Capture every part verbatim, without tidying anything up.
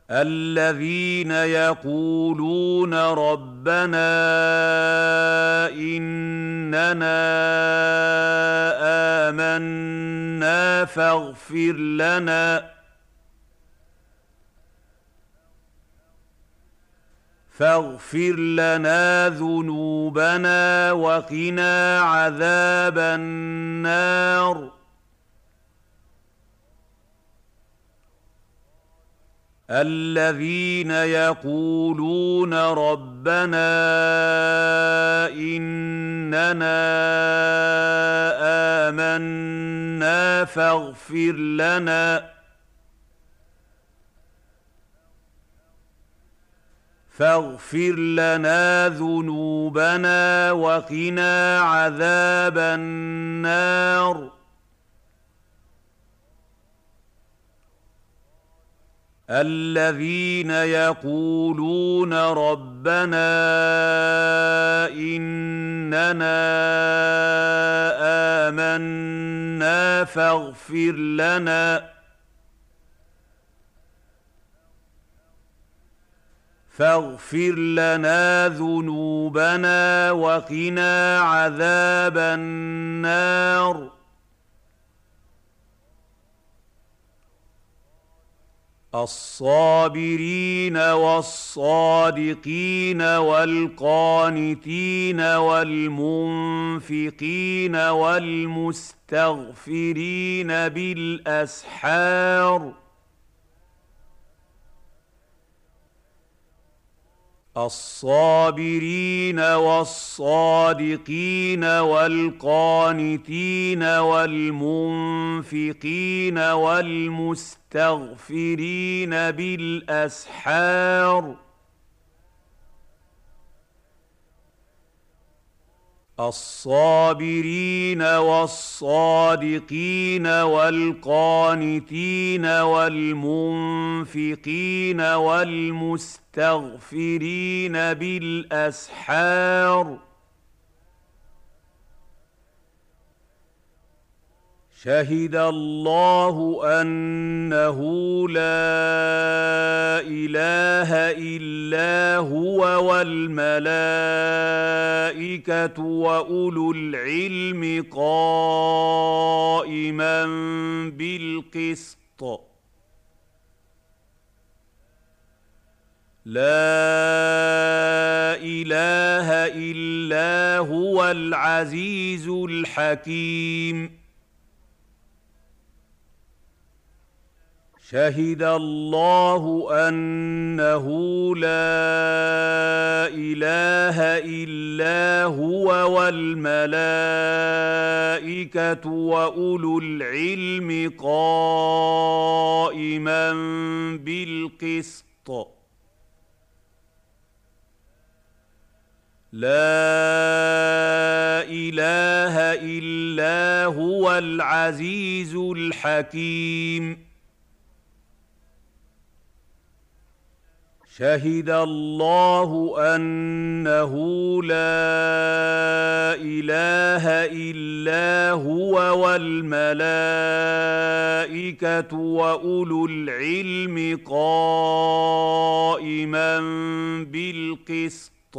الذين يقولون ربنا إننا آمنا فاغفر لنا فاغفر لنا ذنوبنا وقنا عذاب النار الذين يقولون ربنا إننا آمنا فاغفر لنا فاغفر لنا ذنوبنا وقنا عذاب النار الذين يقولون ربنا إننا آمنا فاغفر لنا فاغفر لنا ذنوبنا وقنا عذاب النار الصابرين والصادقين والقانتين والمنفقين والمستغفرين بالأسحار الصابرين والصادقين والقانتين والمنفقين والمستغفرين بالأسحار الصابرين والصادقين والقانتين والمنفقين والمستغفرين بالأسحار شهد الله أنه لا إله إلا هو والملائكة وأولو العلم قائما بالقسط لا إله إلا هو العزيز الحكيم شهد الله أنه لا إله إلا هو والملائكة وأولو العلم قائما بالقسط لا إله إلا هو العزيز الحكيم شهد الله أنه لا إله إلا هو والملائكة وأولو العلم قائما بالقسط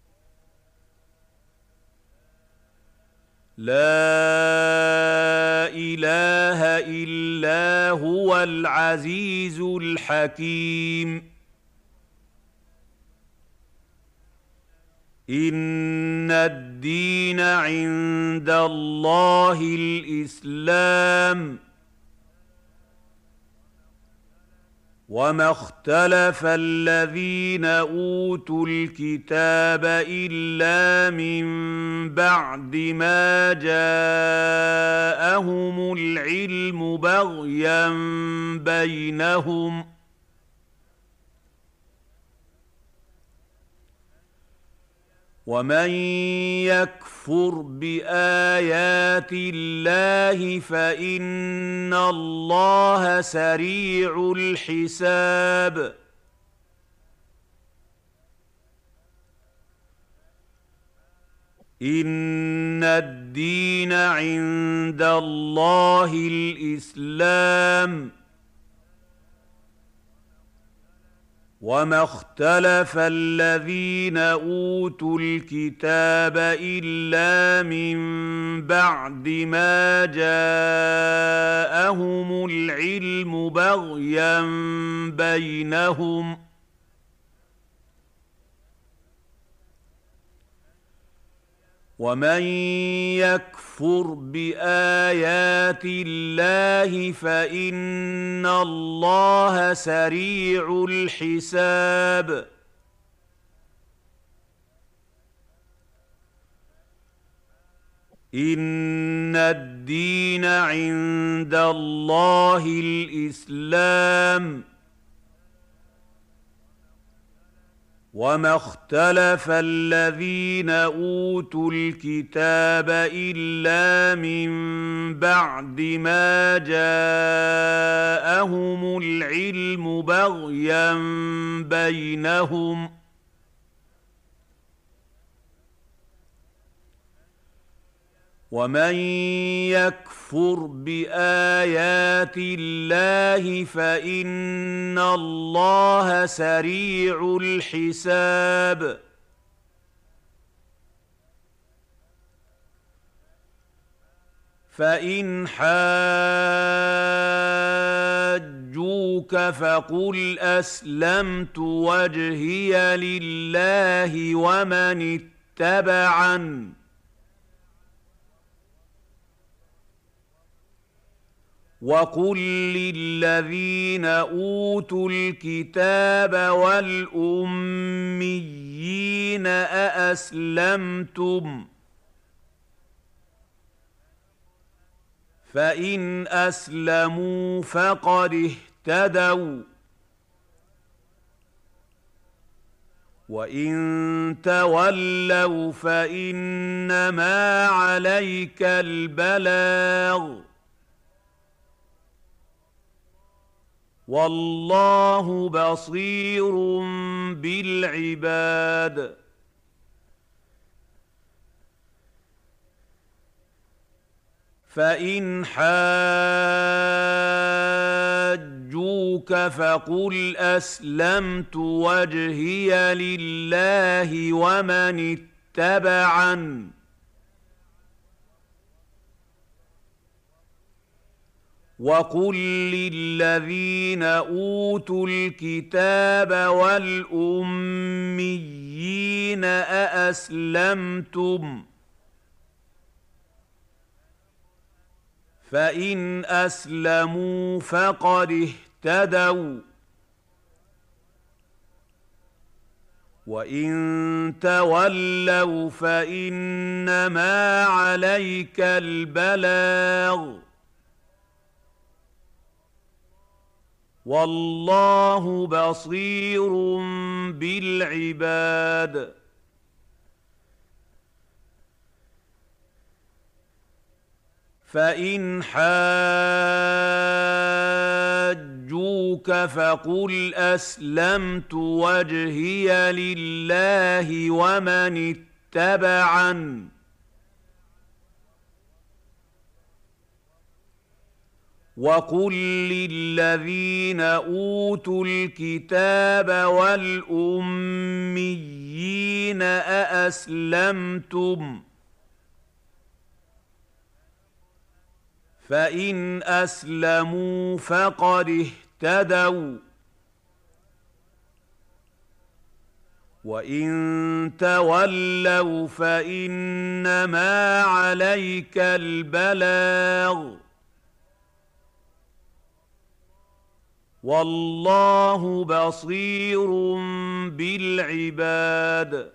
لا إله إلا هو العزيز الحكيم إن الدين عند الله الإسلام وما اختلف الذين أوتوا الكتاب إلا من بعد ما جاءهم العلم بغيا بينهم ومن يكفر بآيات الله فإن الله سريع الحساب إن الدين عند الله الإسلام وما اختلف الذين اوتوا الكتاب الا من بعد ما جاءهم العلم بغيا بينهم ومن يكفر بايات الله فان الله سريع الحساب ان الدين عند الله الاسلام وما اختلف الذين اوتوا الكتاب الا من بعد ما جاءهم العلم بغيا بينهم ومن يكفر بايات الله فان الله سريع الحساب فان حاجوك فقل اسلمت وجهي لله ومن اتبعني وقل للذين اوتوا الكتاب والاميين ااسلمتم فان اسلموا فقد اهتدوا وان تولوا فانما عليك البلاغ والله بصير بالعباد فان حاجوك فقل اسلمت وجهي لله ومن اتبعني وقل للذين اوتوا الكتاب والاميين ااسلمتم فان اسلموا فقد اهتدوا وان تولوا فانما عليك البلاغ والله بصير بالعباد فان حاجوك فقل اسلمت وجهي لله ومن اتبعني وقل للذين اوتوا الكتاب والاميين ااسلمتم فان اسلموا فقد اهتدوا وان تولوا فانما عليك البلاغ والله بصير بالعباد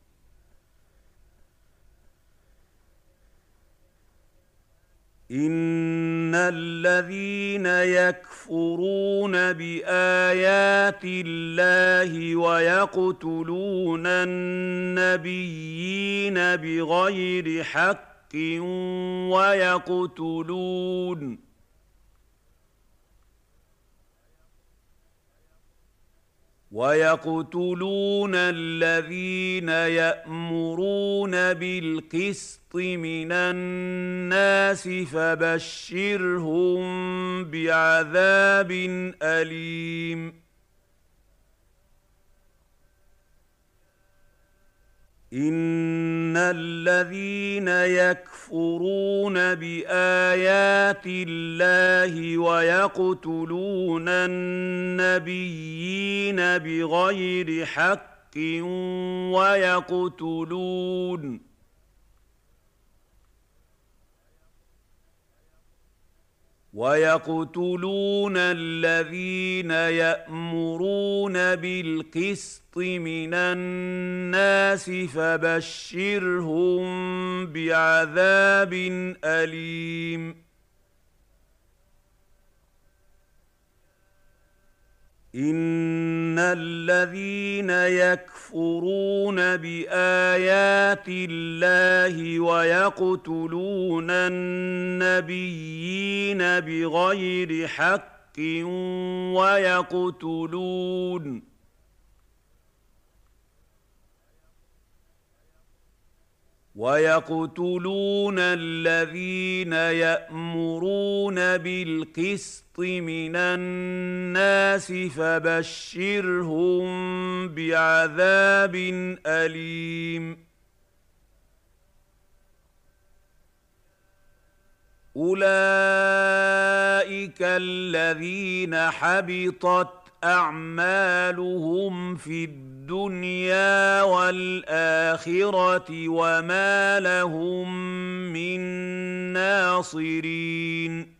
ان الذين يكفرون بايات الله ويقتلون النبيين بغير حق ويقتلون ويقتلون الذين يأمرون بالقسط من الناس فبشرهم بعذاب أليم إن الذين يكفرون بآيات الله ويقتلون النبيين بغير حق ويقتلون ويقتلون الذين يأمرون بالقسط من الناس فبشرهم بعذاب أليم إن الذين يكفرون بآيات الله ويقتلون النبيين بغير حق ويقتلون ويقتلون الذين يأمرون بالقسط من الناس فبشرهم بعذاب أليم أولئك الذين حبطت أعمالهم في الدنيا والآخرة وما لهم من ناصرين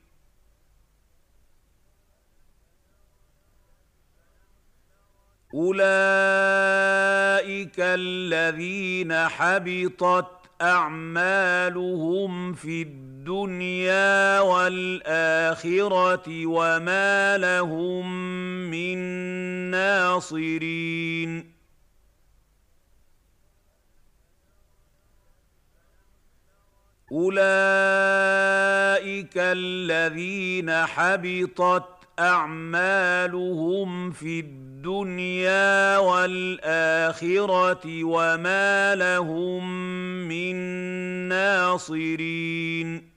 أولئك الذين حبطت أعمالهم في الدنيا والآخرة وما لهم من ناصرين أولئك الذين حبطت أعمالهم في الدنيا والآخرة وما لهم من ناصرين